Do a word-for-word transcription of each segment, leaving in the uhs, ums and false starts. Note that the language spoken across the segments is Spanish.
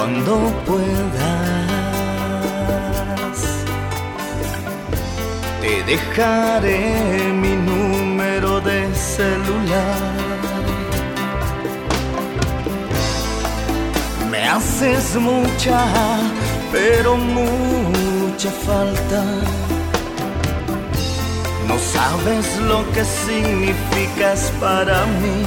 cuando puedas. Te dejaré mi número de celular. Me haces mucha, pero mucha falta. No sabes lo que significas para mí.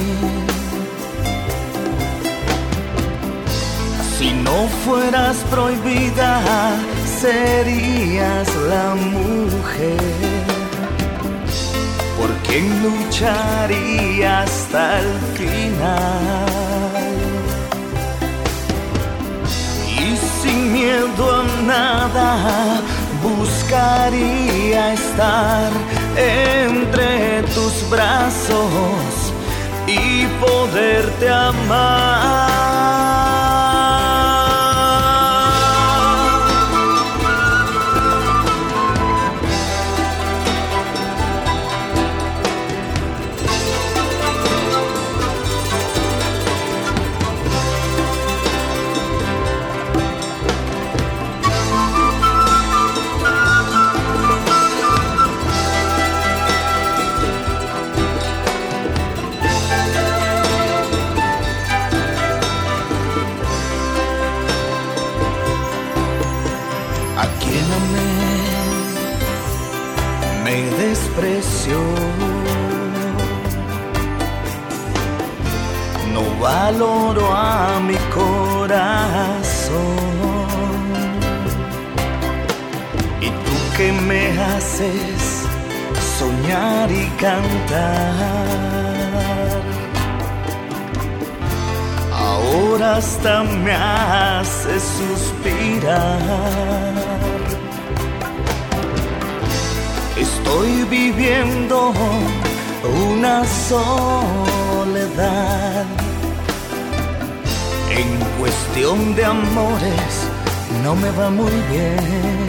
Si no fueras prohibida, serías la mujer por quien lucharía hasta el final. Y sin miedo a nada, buscaría estar entre tus brazos y poderte amar. Desprecio, no valoro a mi corazón. Y tú que me haces soñar y cantar, ahora hasta me haces suspirar. Estoy viviendo una soledad. En cuestión de amores no me va muy bien.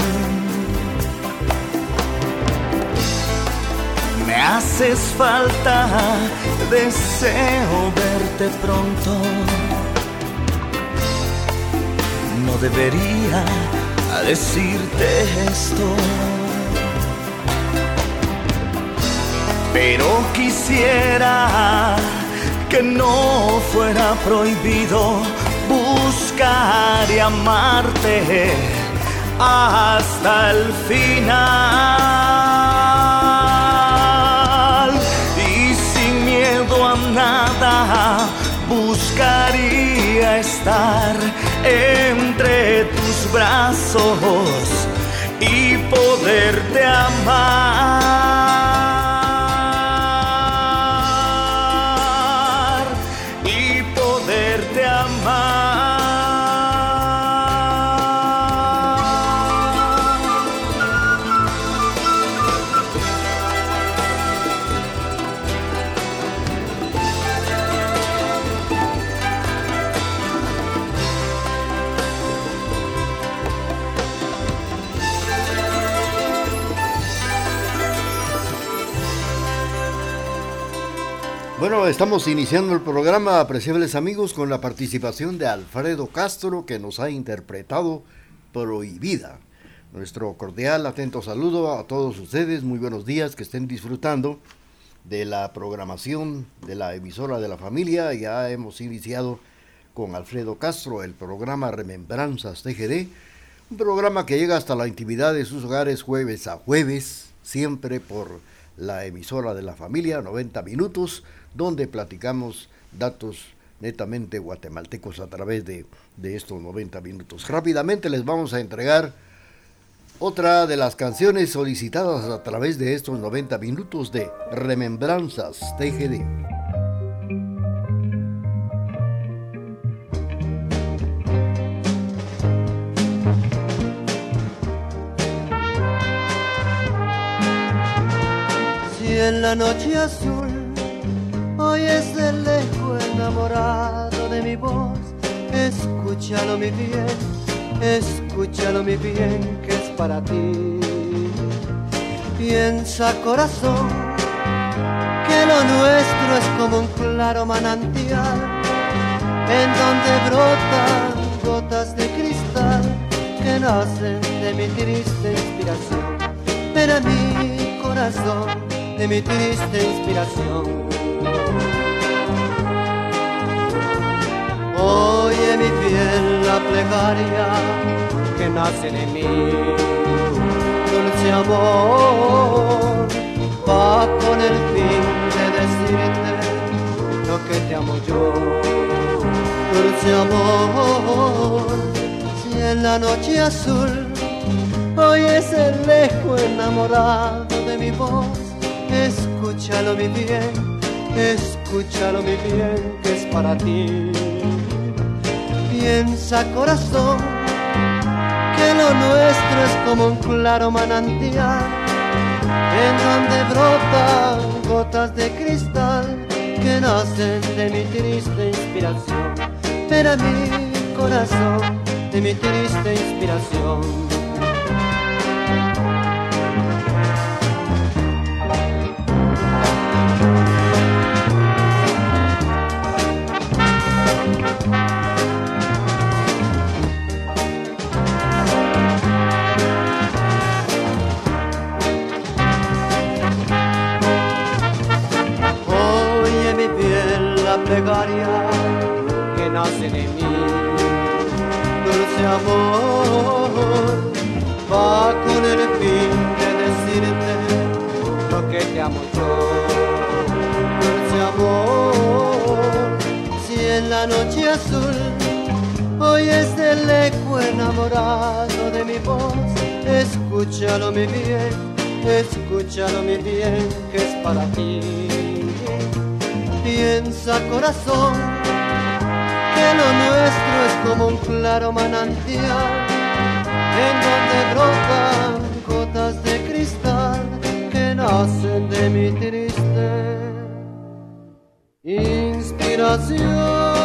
Me haces falta, deseo verte pronto. No debería decirte esto, pero quisiera que no fuera prohibido buscar y amarte hasta el final. Y sin miedo a nada, buscaría estar entre tus brazos y poderte amar. Bueno, estamos iniciando el programa, apreciables amigos, con la participación de Alfredo Castro, que nos ha interpretado Prohibida. Nuestro cordial, atento saludo a todos ustedes, muy buenos días, que estén disfrutando de la programación de la emisora de la familia. Ya hemos iniciado con Alfredo Castro el programa Remembranzas T G D, un programa que llega hasta la intimidad de sus hogares jueves a jueves, siempre por la emisora de la familia, noventa minutos, donde platicamos datos netamente guatemaltecos a través de, de estos noventa minutos. Rápidamente les vamos a entregar otra de las canciones solicitadas a través de estos noventa minutos de Remembranzas T G D. Si en la noche azul oyes de lejos enamorado de mi voz, escúchalo mi bien, escúchalo mi bien, que es para ti. Piensa, corazón, que lo nuestro es como un claro manantial, en donde brotan gotas de nacen de mi triste inspiración. Pero mi corazón, de mi triste inspiración. Oye mi fiel la plegaria que nace de mí, dulce amor, va con el fin de decirte lo que te amo yo. Dulce amor, si en la noche azul oyes el eco enamorado de mi voz, escúchalo mi bien, escúchalo mi bien, que es para ti. Piensa corazón, que lo nuestro es como un claro manantial, en donde brotan gotas de cristal que nacen de mi triste inspiración. Pero mi corazón, de mi triste inspiración. Plegaria que nace de mí, dulce amor, va con el fin de decirte lo que te amo yo. Dulce amor, si en la noche azul oyes el eco enamorado de mi voz, escúchalo mi bien, escúchalo mi bien, que es para ti. Piensa corazón, que lo nuestro es como un claro manantial, en donde brotan gotas de cristal que nacen de mi triste inspiración.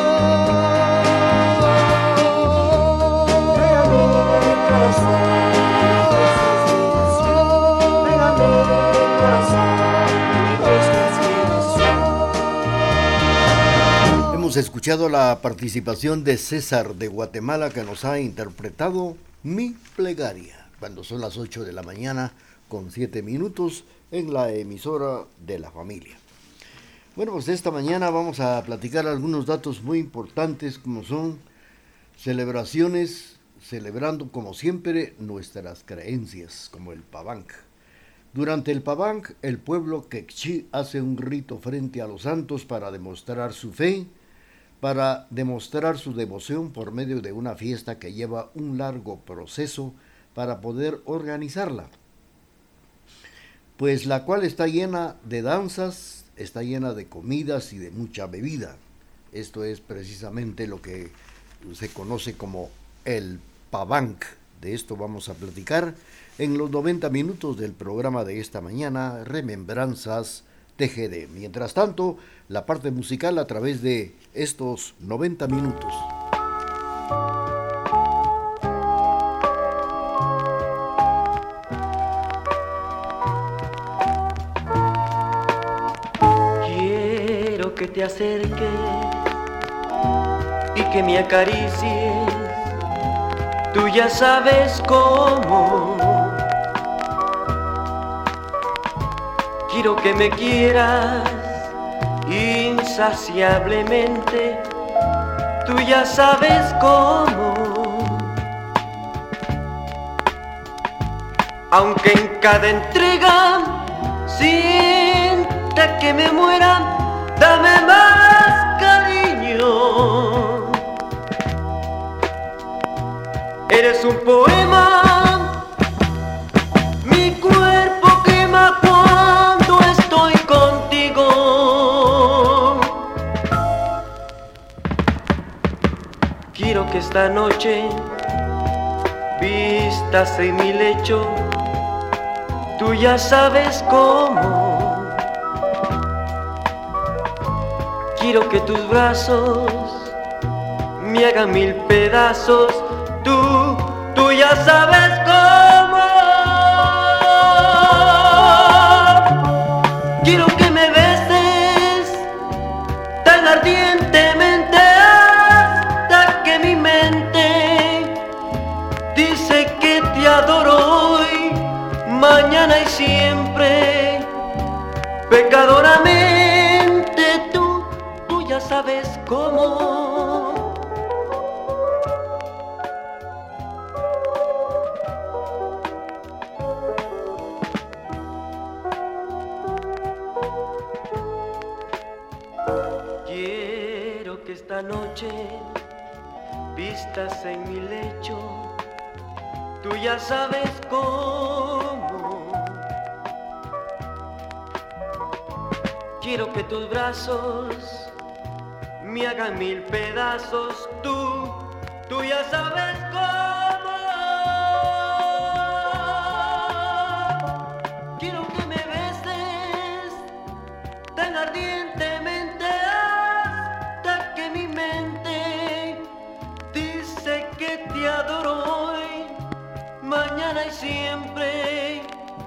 Hemos escuchado la participación de César de Guatemala, que nos ha interpretado Mi Plegaria, cuando son las ocho de la mañana con siete minutos en la emisora de la familia. Bueno, pues esta mañana vamos a platicar algunos datos muy importantes, como son celebraciones, celebrando como siempre nuestras creencias, como el Pabanc. Durante el Pabanc, el pueblo quechí hace un rito frente a los santos para demostrar su fe, para demostrar su devoción por medio de una fiesta que lleva un largo proceso para poder organizarla, pues la cual está llena de danzas, está llena de comidas y de mucha bebida. Esto es precisamente lo que se conoce como el Pabanc. De esto vamos a platicar en los noventa minutos del programa de esta mañana, Remembranzas T G D. Mientras tanto, la parte musical a través de estos noventa minutos. Quiero que te acerques y que me acaricies, tú ya sabes cómo. Quiero que me quieras insaciablemente, tú ya sabes cómo. Aunque en cada entrega sienta que me muera, dame más cariño. Eres un poema, mi cuerpo quema cuando estoy contigo. Quiero que esta noche vistas en mi lecho, tú ya sabes cómo. Quiero que tus brazos me hagan mil pedazos, tú, tú ya sabes cómo. Quiero que me beses tan ardientemente hasta que mi mente dice noche, vistas en mi lecho, tú ya sabes cómo. Quiero que tus brazos me hagan mil pedazos, tú, tú ya sabes cómo. Quiero que me beses tan ardientemente hasta que mi mente dice que te adoro hoy, mañana y siempre,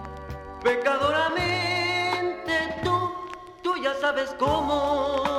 pecadoramente, tú, tú ya sabes cómo.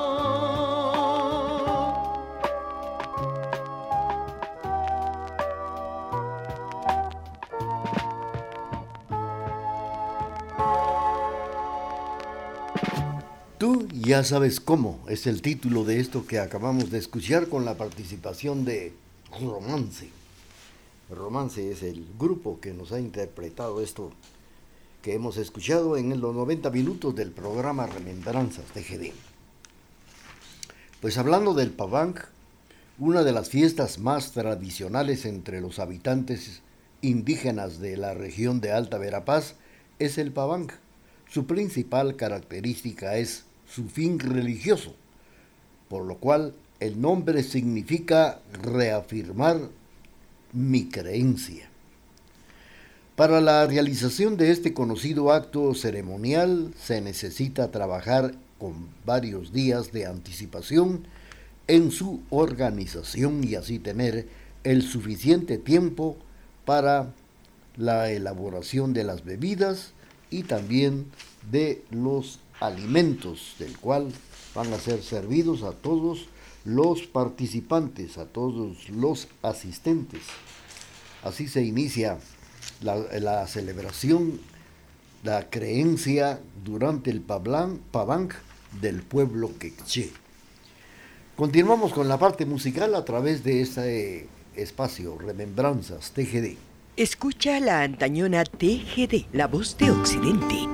Tú ya sabes cómo es el título de esto que acabamos de escuchar con la participación de Romance. Romance es el grupo que nos ha interpretado esto que hemos escuchado en los noventa minutos del programa Remembranzas T G D. Pues hablando del Paván, una de las fiestas más tradicionales entre los habitantes indígenas de la región de Alta Verapaz es el Paván. Su principal característica es su fin religioso, por lo cual el nombre significa reafirmar mi creencia. Para la realización de este conocido acto ceremonial se necesita trabajar con varios días de anticipación en su organización y así tener el suficiente tiempo para la elaboración de las bebidas y también de los alimentos, del cual van a ser servidos a todos los participantes, a todos los asistentes. Así se inicia la, la celebración, la creencia durante el Paván, Paván del pueblo quechua. Continuamos con la parte musical a través de este espacio Remembranzas T G D. Escucha la antañona T G D, la voz de Occidente.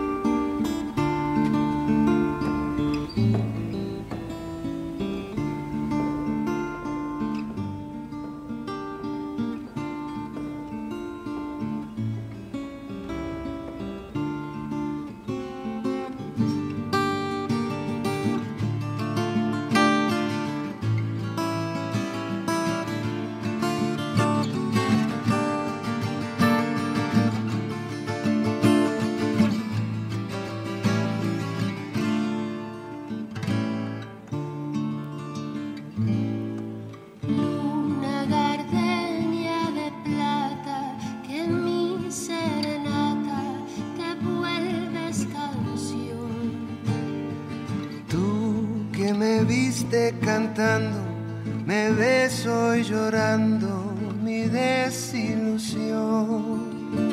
Cantando, me ves hoy llorando mi desilusión.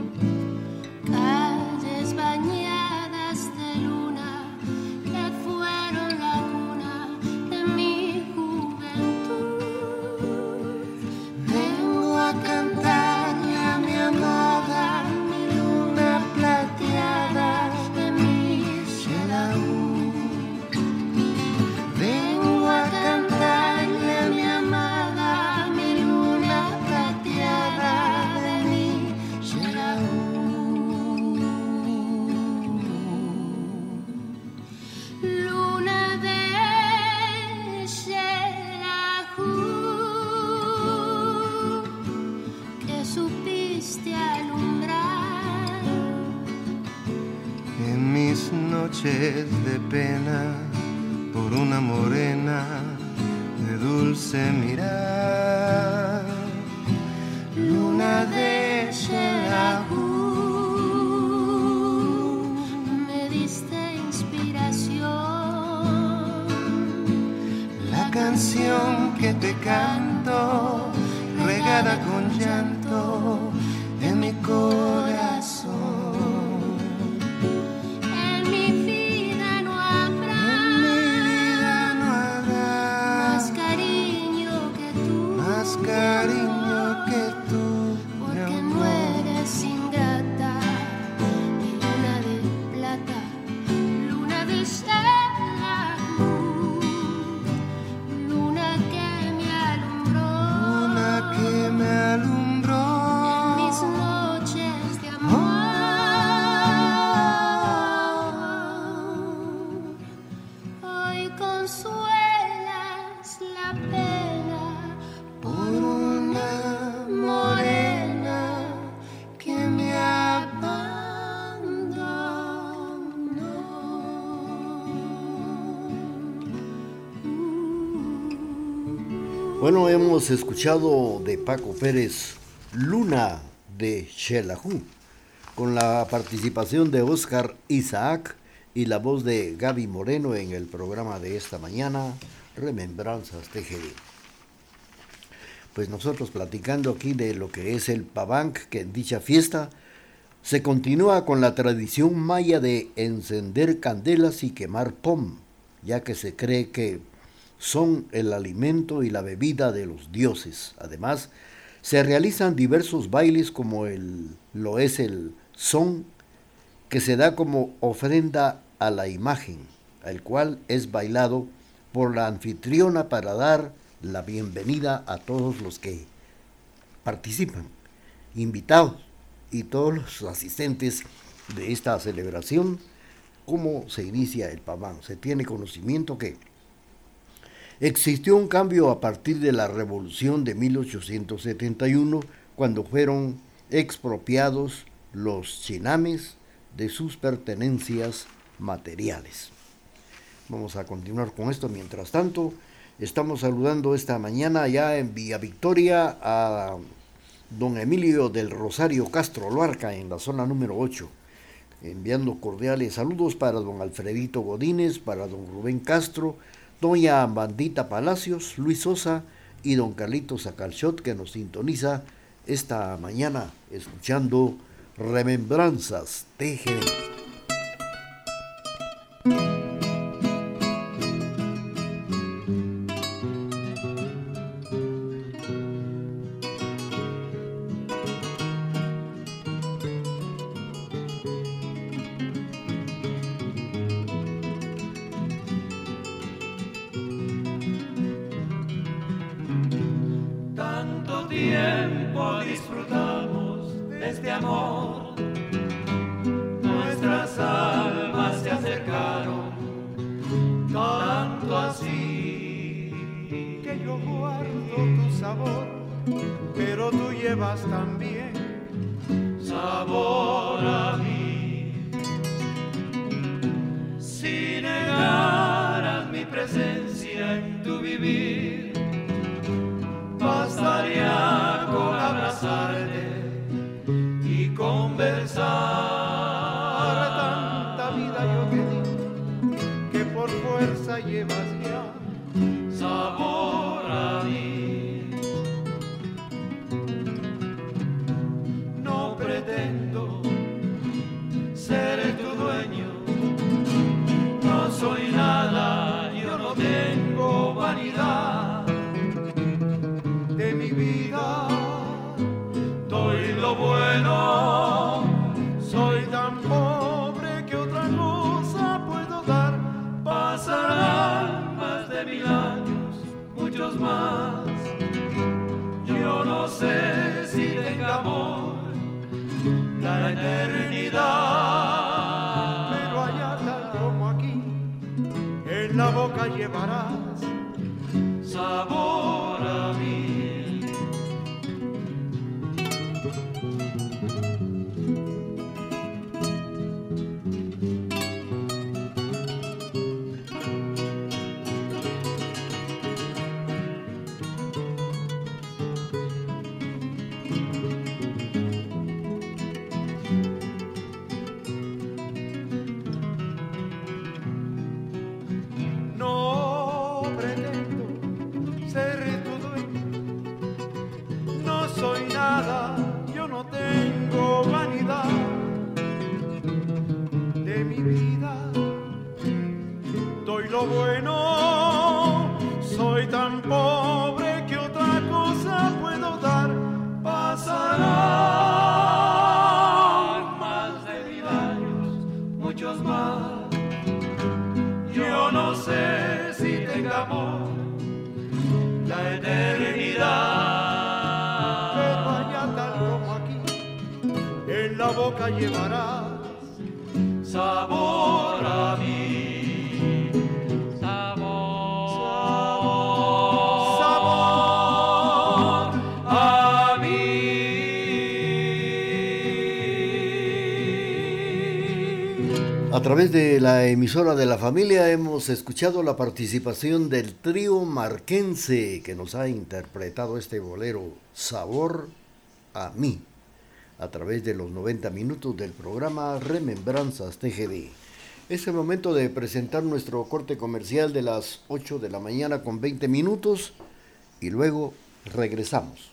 Calles bañadas de luna que fueron la cuna de mi juventud. Vengo a cantarle a mi amada mi luna plateada de mi Xelaú. Cantarle a mi amada, mi luna plateada de mi Xelaú. Luna de Xelaú, que supiste alumbrar en mis noches de pena por una morena de dulce mirar. Luna de Xelaú, me diste inspiración, la canción que te canto, regada con llanto en mi corazón. Cariño que tú, porque no eres ingrata. Mi luna de plata, luna de Xelaú, luna Bueno, hemos escuchado de Paco Pérez Luna de Xelajú, con la participación de Oscar Isaac y la voz de Gaby Moreno en el programa de esta mañana, Remembranzas T G D. Pues nosotros platicando aquí de lo que es el Pabanc, que en dicha fiesta se continúa con la tradición maya de encender candelas y quemar pom, ya que se cree que son el alimento y la bebida de los dioses. Además, se realizan diversos bailes como el, lo es el son, que se da como ofrenda a la imagen, el cual es bailado por la anfitriona para dar la bienvenida a todos los que participan, invitados y todos los asistentes de esta celebración. ¿Cómo se inicia el Pabanc? Se tiene conocimiento que existió un cambio a partir de la Revolución de mil ochocientos setenta y uno, cuando fueron expropiados los chinames de sus pertenencias materiales. Vamos a continuar con esto. Mientras tanto, estamos saludando esta mañana ya en Villa Victoria a don Emilio del Rosario Castro Loarca, en la zona número ocho, enviando cordiales saludos para don Alfredito Godínez, para don Rubén Castro, doña Bandita Palacios, Luis Sosa y don Carlitos Acalchot, que nos sintoniza esta mañana escuchando Remembranzas T G D. Tiempo disfrutamos de este amor, nuestras almas se acercaron, tanto así que yo guardo tu sabor, pero tú llevas también sabor a mí. Si negaras mi presencia en tu vivir, bastaría con abrazarte y conversar. Tanta vida yo te di, que por fuerza llevas ya sabor a mí. No pretendo ser tu dueño, no soy nada, yo no tengo vanidad. De mi vida doy lo bueno, soy tan pobre que otra cosa puedo dar. pasarán más de mil años, muchos más. Yo no sé si tenga amor la eternidad, pero allá tal como aquí, en la boca llevarás sabor a mí. No pretendo ser tu dueño, no soy nada, yo no tengo vanidad. De mi vida doy lo bueno, soy tan pobre que otra cosa puedo dar. Pasarán más de mil años, muchos más. Yo no sé si tenga amor la eternidad, pero allá tal como aquí, en la boca llevarás sabor a mí. Sabor, sabor a mí. A través de la emisora de la familia hemos escuchado la participación del trío marquense que nos ha interpretado este bolero Sabor a mí a través de los noventa minutos del programa Remembranzas T G D. Es el momento de presentar nuestro corte comercial de las ocho de la mañana con veinte minutos y luego regresamos.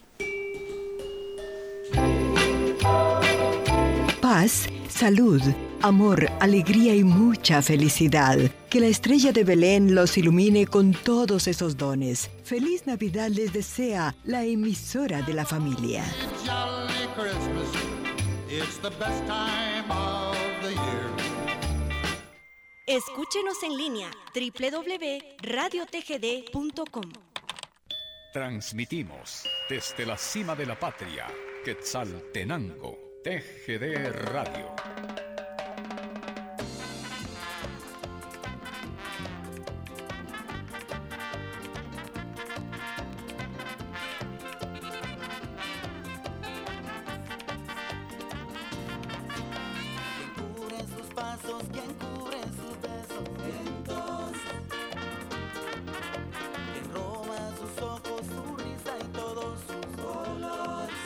Paz, salud, amor, alegría y mucha felicidad. Que la estrella de Belén los ilumine con todos esos dones. Feliz Navidad les desea la emisora de la familia. Jolly Christmas, it's the best time of the year. Escúchenos en línea doble u doble u doble u punto radio t g d punto com. Transmitimos desde la cima de la patria, Quetzaltenango, T G D Radio. Quien cubre sus besos, vientos. Quien roba sus ojos, su risa y todos sus colores.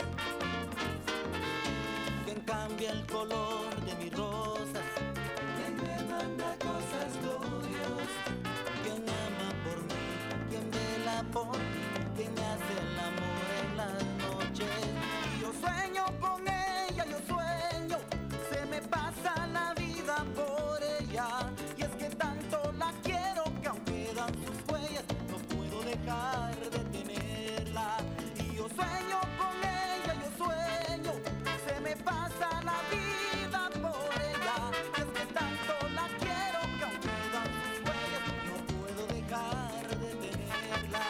Quien cambia el color de mis rosas. Quien me manda cosas, oh Dios. Quien ama por mí, quien vela por mí, quien me hace el amor en las noches. Y yo sueño con ella, yo sueño, se me pasa la vida por ella, y es que tanto la quiero que aunque dan sus huellas no puedo dejar de tenerla. Y yo sueño con ella, yo sueño, se me pasa la vida por ella, y es que tanto la quiero que aunque dan sus huellas no puedo dejar de tenerla.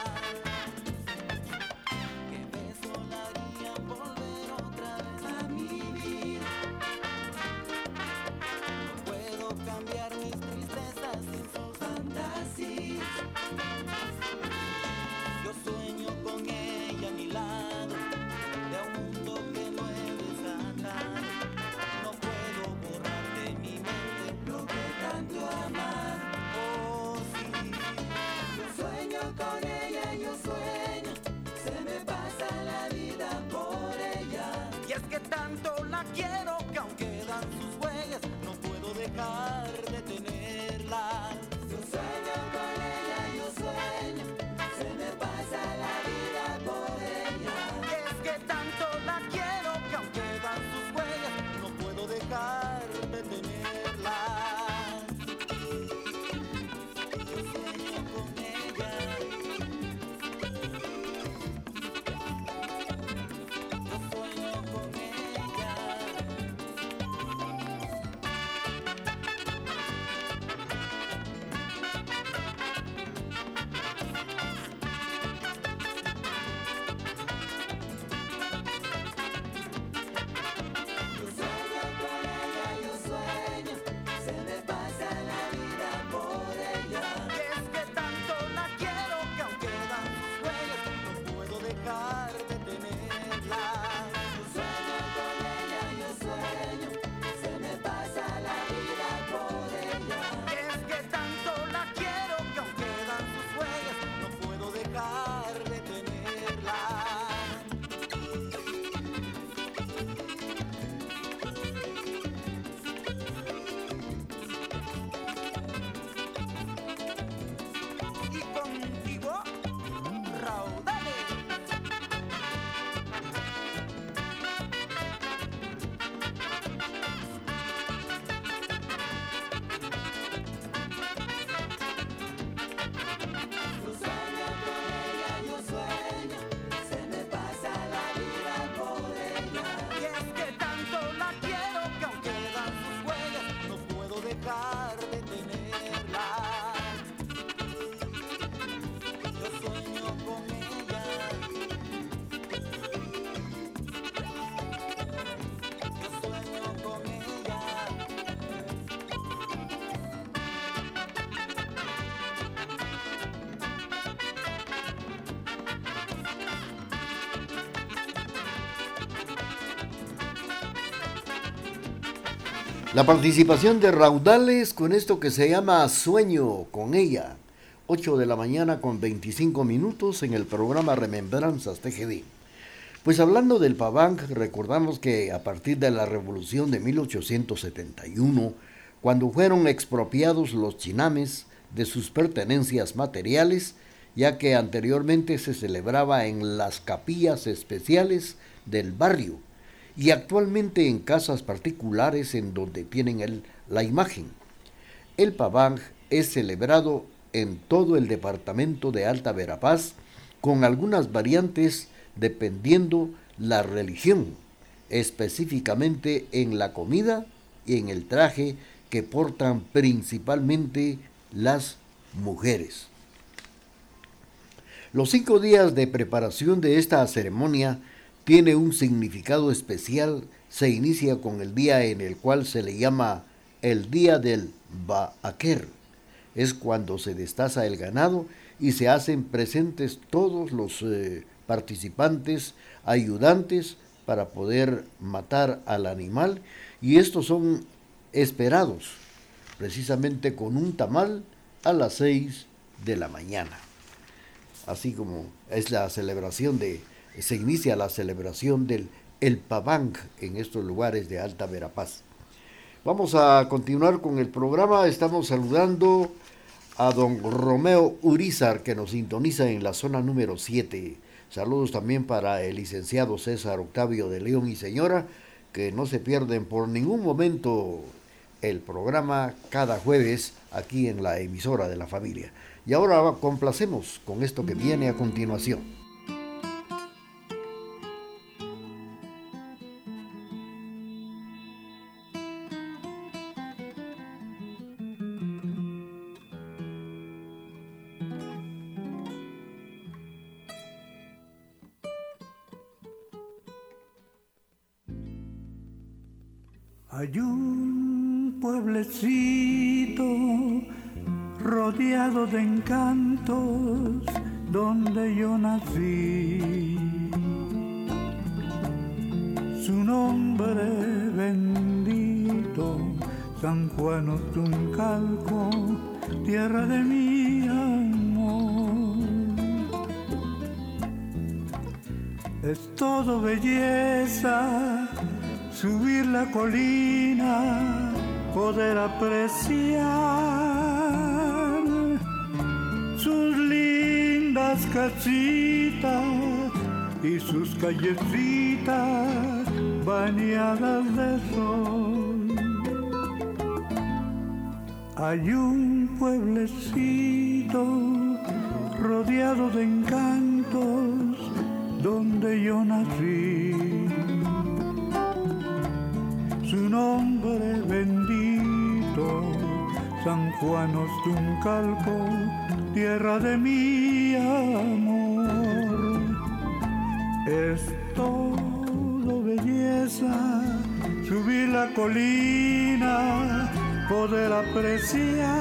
Que beso la haría volver otra vez a mi vida. Puedo cambiar mis tristezas sin sus fantasías. Yo sueño con ella a mi lado, de un mundo que no he desatado. No puedo borrar de mi mente lo que tanto amar. Oh sí, yo sueño con ella, yo sueño, se me pasa la vida por ella. Y es que tanto la quiero que aunque dan sus huellas no puedo dejar de tenerla. Yo sueño con ella, yo sueño, se me pasa la vida por ella. Y es que tanto la quiero que aunque dan sus huellas no puedo dejar de tenerla. Yo sueño con ella. Yo sueño con ella. La participación de Raudales con esto que se llama Sueño con ella. ocho de la mañana con veinticinco minutos en el programa Remembranzas T G D. Pues hablando del paván, recordamos que a partir de la revolución de mil ochocientos setenta y uno, cuando fueron expropiados los chinames de sus pertenencias materiales, ya que anteriormente se celebraba en las capillas especiales del barrio y actualmente en casas particulares en donde tienen el, la imagen. El paván es celebrado en todo el departamento de Alta Verapaz, con algunas variantes dependiendo la religión, específicamente en la comida y en el traje que portan principalmente las mujeres. Los cinco días de preparación de esta ceremonia tiene un significado especial. Se inicia con el día en el cual se le llama el día del Ba'aker. Es cuando se destaza el ganado y se hacen presentes todos los eh, participantes, ayudantes, para poder matar al animal, y estos son esperados precisamente con un tamal a las seis de la mañana. Así como es la celebración de, se inicia la celebración del el paván en estos lugares de Alta Verapaz. Vamos a continuar con el programa. Estamos saludando a don Romeo Urizar, que nos sintoniza en la zona número siete. Saludos también para el licenciado César Octavio de León y señora, que no se pierden por ningún momento el programa cada jueves aquí en la emisora de la familia. Y ahora complacemos con esto que viene a continuación. Hay un pueblecito rodeado de encantos donde yo nací. Su nombre bendito, San Juan Otuncalco, tierra de mi amor. Es todo belleza, subir la colina, poder apreciar sus lindas casitas y sus callecitas bañadas de sol. Hay un pueblecito rodeado de encantos donde yo nací. Su nombre bendito, San Juan Ostuncalco, tierra de mi amor. Es todo belleza, subir la colina, poder apreciar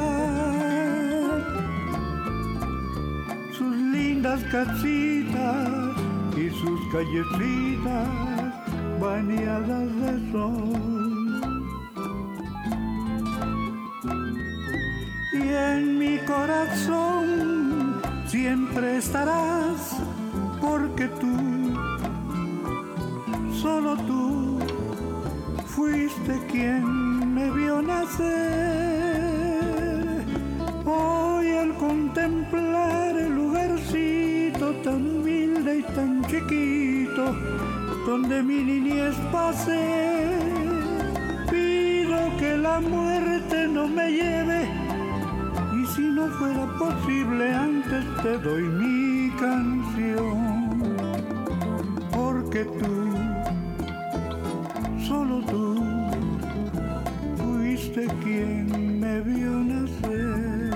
sus lindas casitas y sus callecitas bañadas de sol. Y en mi corazón siempre estarás, porque tú, solo tú, fuiste quien me vio nacer. Hoy al contemplar el lugarcito tan humilde y tan chiquito donde mi niñez pasé, pido que la muerte no me lleve, y si no fuera posible antes te doy mi canción, porque tú, solo tú, fuiste quien me vio nacer,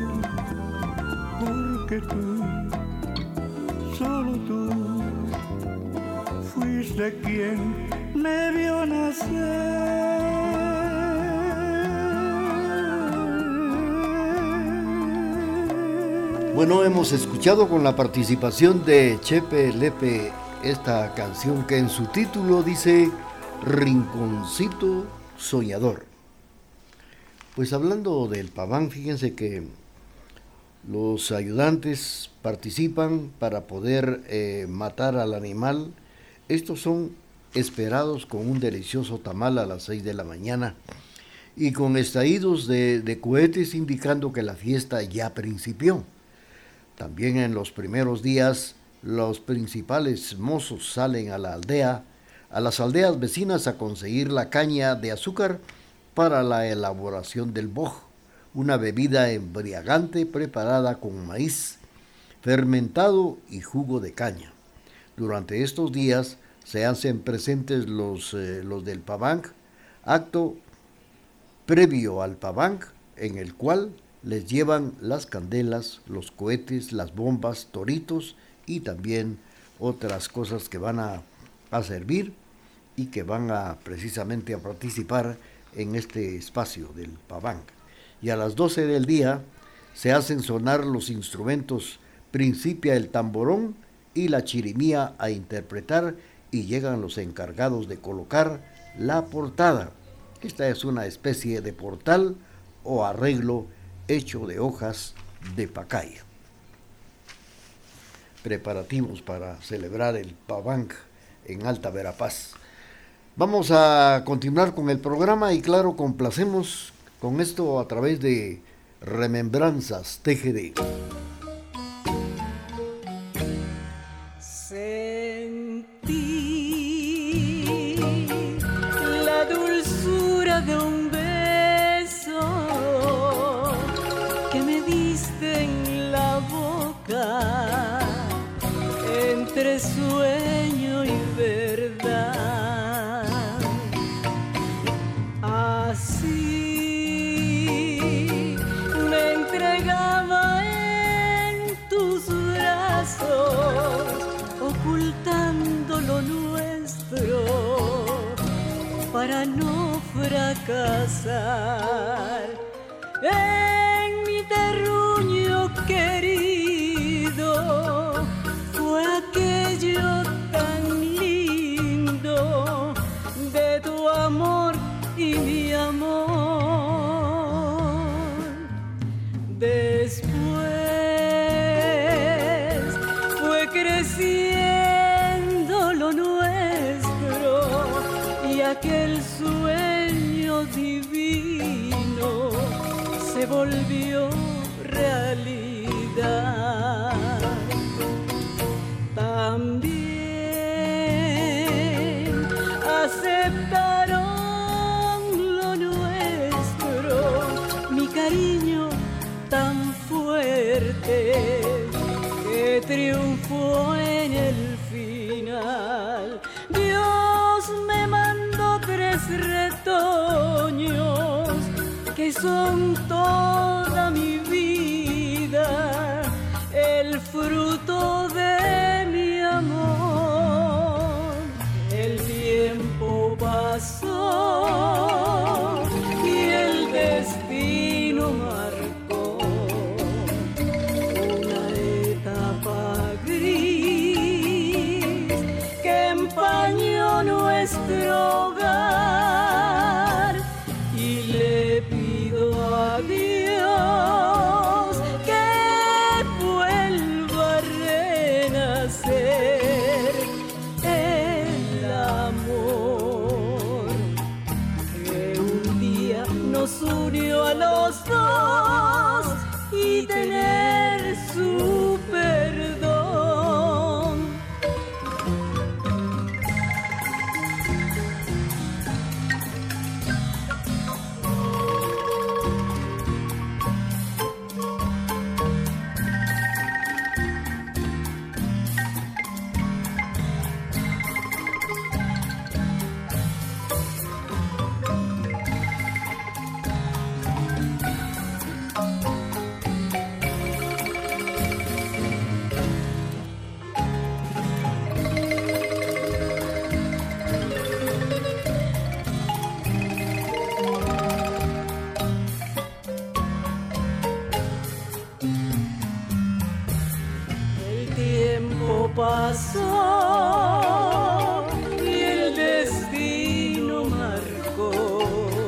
porque tú, solo tú, fuiste quien me vio nacer. Bueno, hemos escuchado con la participación de Chepe Lepe esta canción que en su título dice Rinconcito soñador. Pues hablando del paván, fíjense que los ayudantes participan para poder eh, matar al animal. Estos son esperados con un delicioso tamal a las seis de la mañana y con estallidos de, de cohetes indicando que la fiesta ya principió. También en los primeros días los principales mozos salen a la aldea, a las aldeas vecinas a conseguir la caña de azúcar para la elaboración del boj, una bebida embriagante preparada con maíz fermentado y jugo de caña. Durante estos días se hacen presentes los, eh, los del paván, acto previo al paván, en el cual les llevan las candelas, los cohetes, las bombas, toritos y también otras cosas que van a, a servir y que van a precisamente a participar en este espacio del paván. Y a las doce del día se hacen sonar los instrumentos, principia el tamborón y la chirimía a interpretar y llegan los encargados de colocar la portada. Esta es una especie de portal o arreglo hecho de hojas de pacaya. Preparativos para celebrar el paván en Alta Verapaz. Vamos a continuar con el programa y claro, complacemos con esto a través de Remembranzas T G D. Sentí la dulzura de un beso que me diste en la boca, entre sueño y verdad. Así me entregaba en tus brazos, ocultando lo nuestro para no fracasar. En mi terruño querido fue aquello tan lindo de tu amor y mi amor. Después fue creciendo lo nuestro y aquel sueño divino se volvió realidad. También aceptaron lo nuestro, mi cariño tan fuerte que triunfó en el final. Dios me mandó tres retoños que son toda mi vida, el fruto de mi amor. El tiempo pasó y el destino marcó una etapa gris que empañó nuestro hogar, y le pido a Dios que vuelva a renacer el amor que un día nos unió a los dos y tener su perdón. Pasó y el destino marcó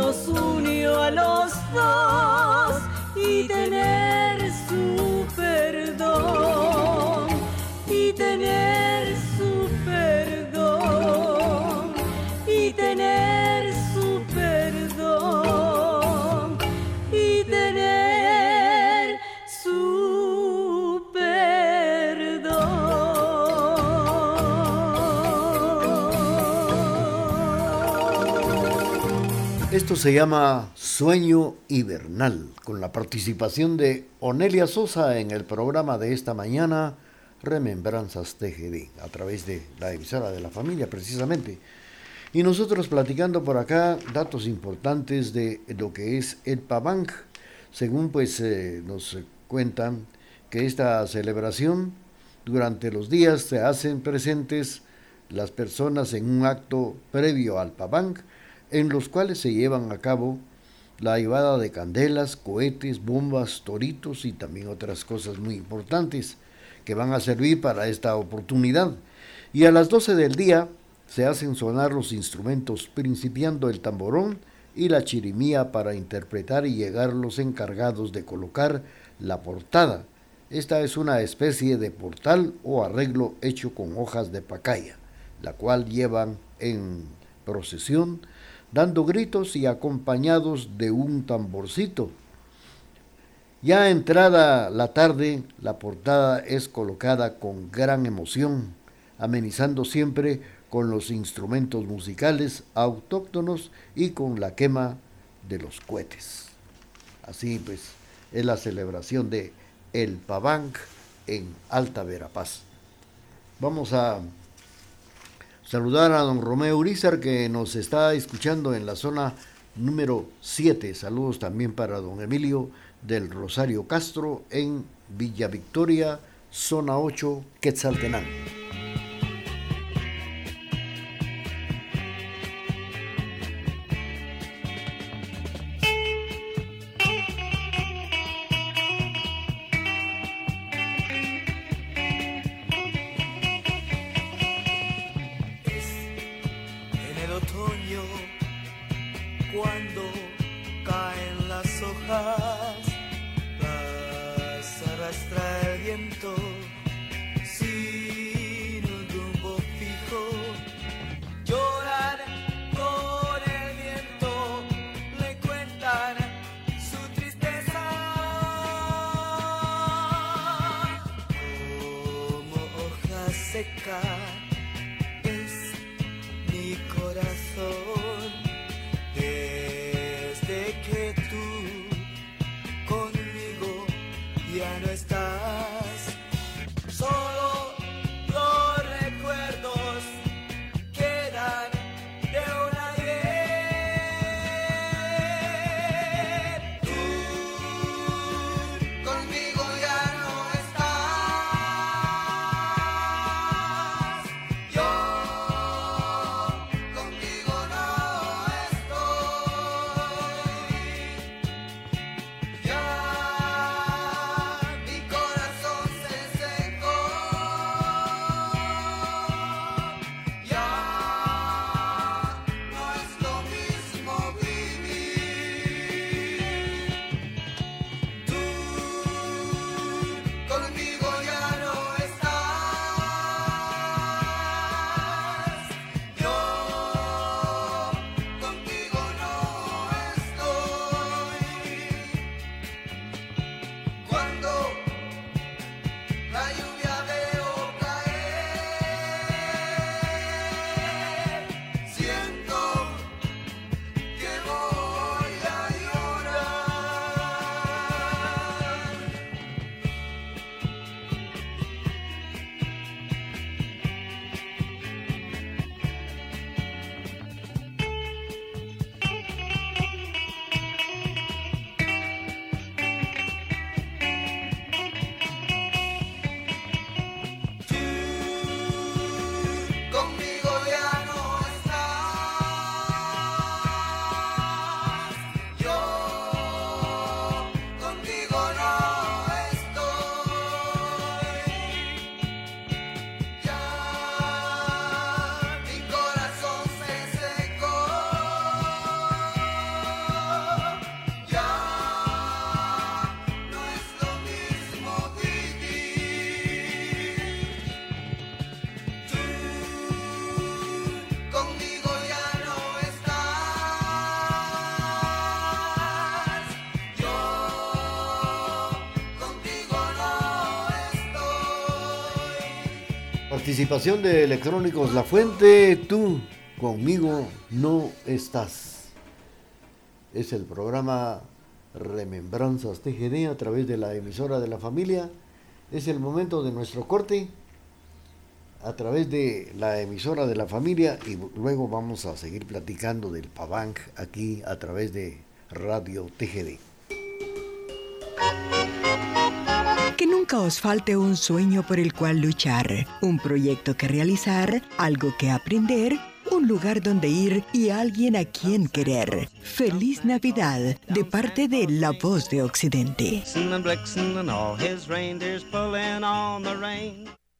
nos unió a los dos y tener su perdón, y tener su perdón, y tener su perdón, y tener su perdón. Esto se llama Sueño Hibernal, con la participación de Onelia Sosa en el programa de esta mañana, Remembranzas T G D, a través de la emisora de la familia precisamente. Y nosotros platicando por acá datos importantes de lo que es el Paván. Según pues eh, nos cuentan que esta celebración, durante los días se hacen presentes las personas en un acto previo al Paván, en los cuales se llevan a cabo la llevada de candelas, cohetes, bombas, toritos y también otras cosas muy importantes que van a servir para esta oportunidad. Y a las doce del día se hacen sonar los instrumentos, principiando el tamborón y la chirimía para interpretar y llegar los encargados de colocar la portada. Esta es una especie de portal o arreglo hecho con hojas de pacaya, la cual llevan en procesión, dando gritos y acompañados de un tamborcito. Ya entrada la tarde, la portada es colocada con gran emoción, amenizando siempre con los instrumentos musicales autóctonos y con la quema de los cohetes. Así pues, es la celebración de el Paván en Alta Verapaz. Vamos a saludar a don Romeo Urizar, que nos está escuchando en la zona número siete. Saludos también para don Emilio del Rosario Castro en Villa Victoria, zona ocho, Quetzaltenango. Cuando caen las hojas, las arrastra el viento sin un rumbo fijo. Lloran con el viento, le cuentan su tristeza. Como hoja seca es mi corazón. Desde que tú conmigo ya no estás, participación de Electrónicos La Fuente, Tú conmigo no estás. Es el programa Remembranzas T G D a través de la emisora de la familia. Es el momento de nuestro corte a través de la emisora de la familia y luego vamos a seguir platicando del Pabanc aquí a través de Radio T G D. Que nunca os falte un sueño por el cual luchar, un proyecto que realizar, algo que aprender, un lugar donde ir y alguien a quien querer. Feliz Navidad de parte de La Voz de Occidente.